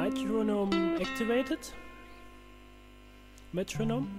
metronome activated. Metronome.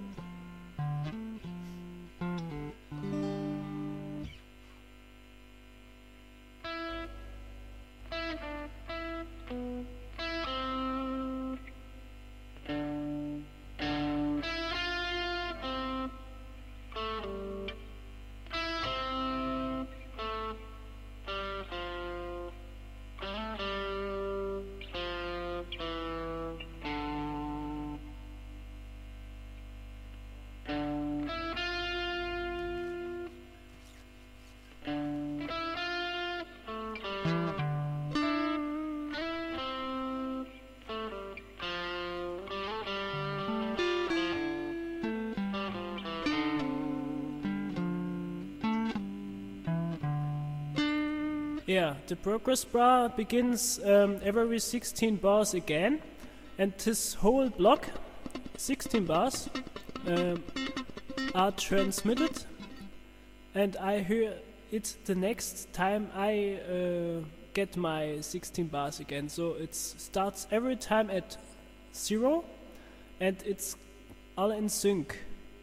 Yeah, the progress bar begins every 16 bars again, and this whole block, 16 bars, are transmitted, and I hear it the next time I get my 16 bars again. So it starts every time at 0, and it's all in sync.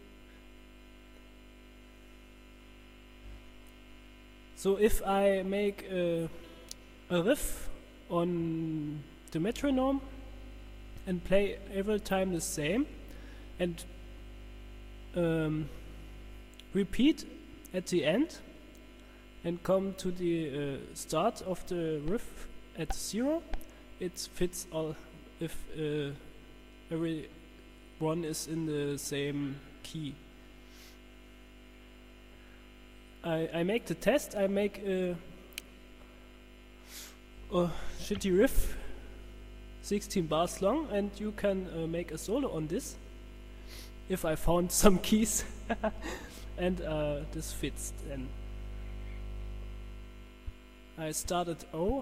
So if I make a riff on the metronome and play every time the same and repeat at the end and come to the start of the riff at 0, it fits all if every one is in the same key. I make the test. I make a shitty riff, 16 bars long, and you can make a solo on this if I found some keys and this fits then. I started O.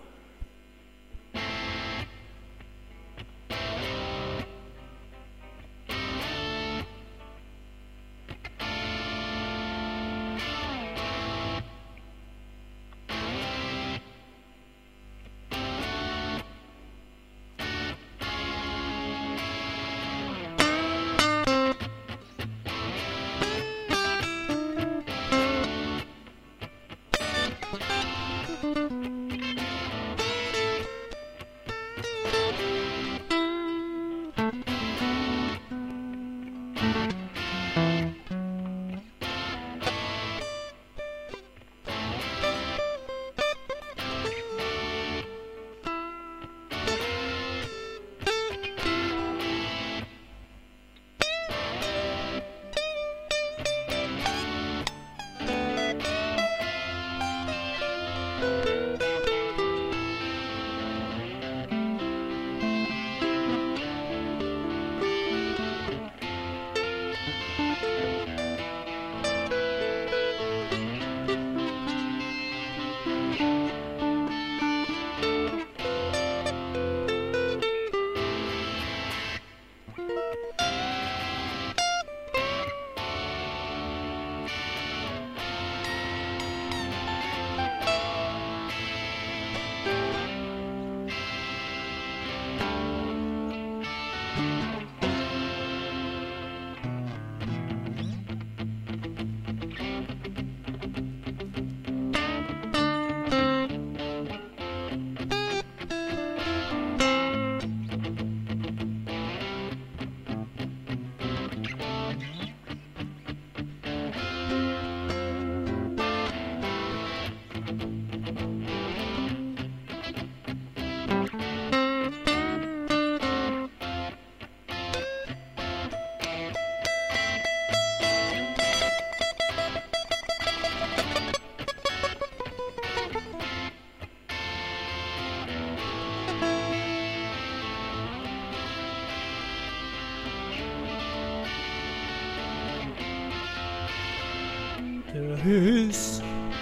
There is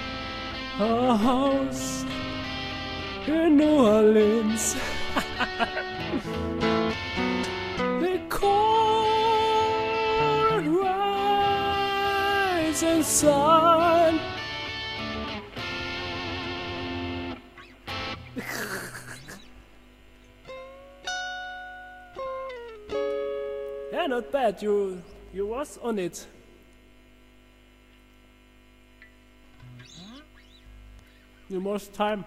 a house in New Orleans. They call it rising sun. bad. You was on it. You most time.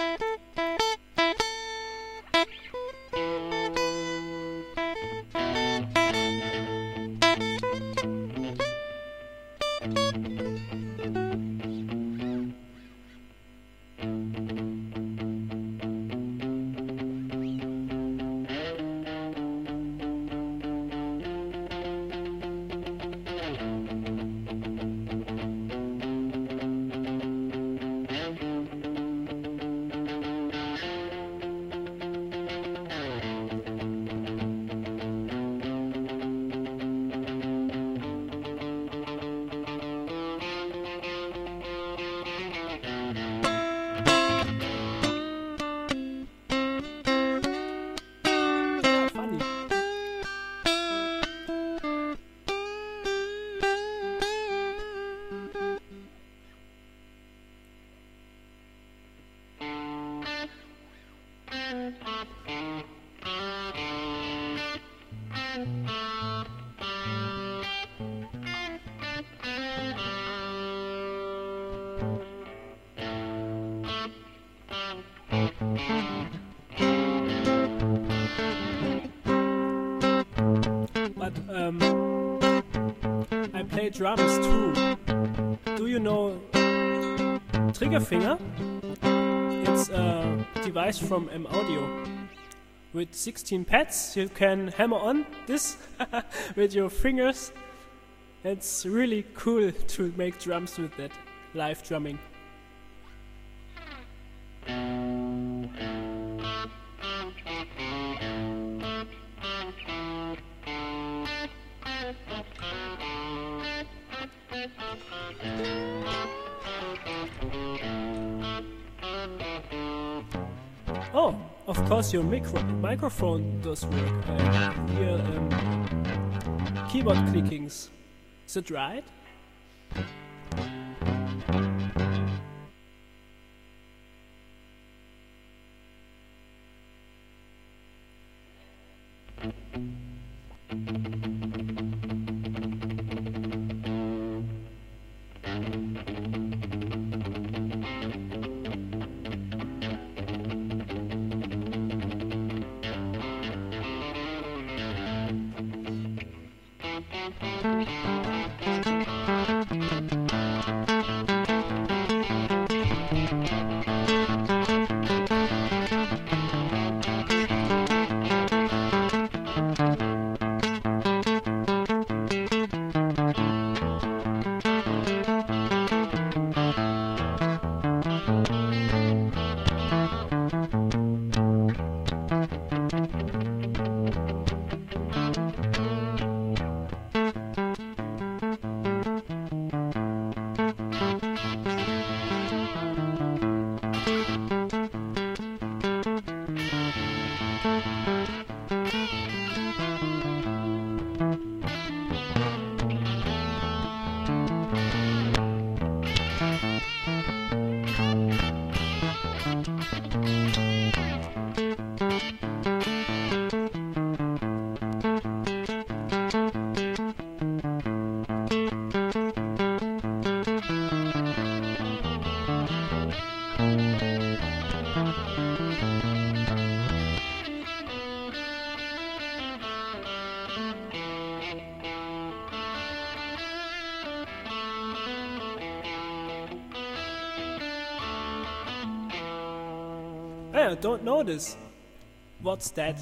Funny. But I play drums too. Do you know Triggerfinger? It's a device from M Audio. With 16 pads, you can hammer on this with your fingers. It's really cool to make drums with that, live drumming. Oh, of course your microphone does work. Here, keyboard clickings. Is it right? I don't know this. What's that?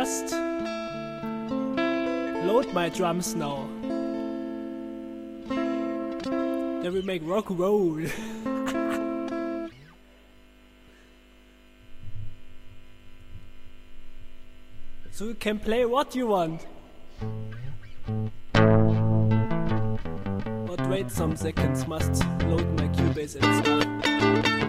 just load my drums now. Then we make rock and roll. So you can play what you want. But wait some seconds, must load my Cubase and stuff.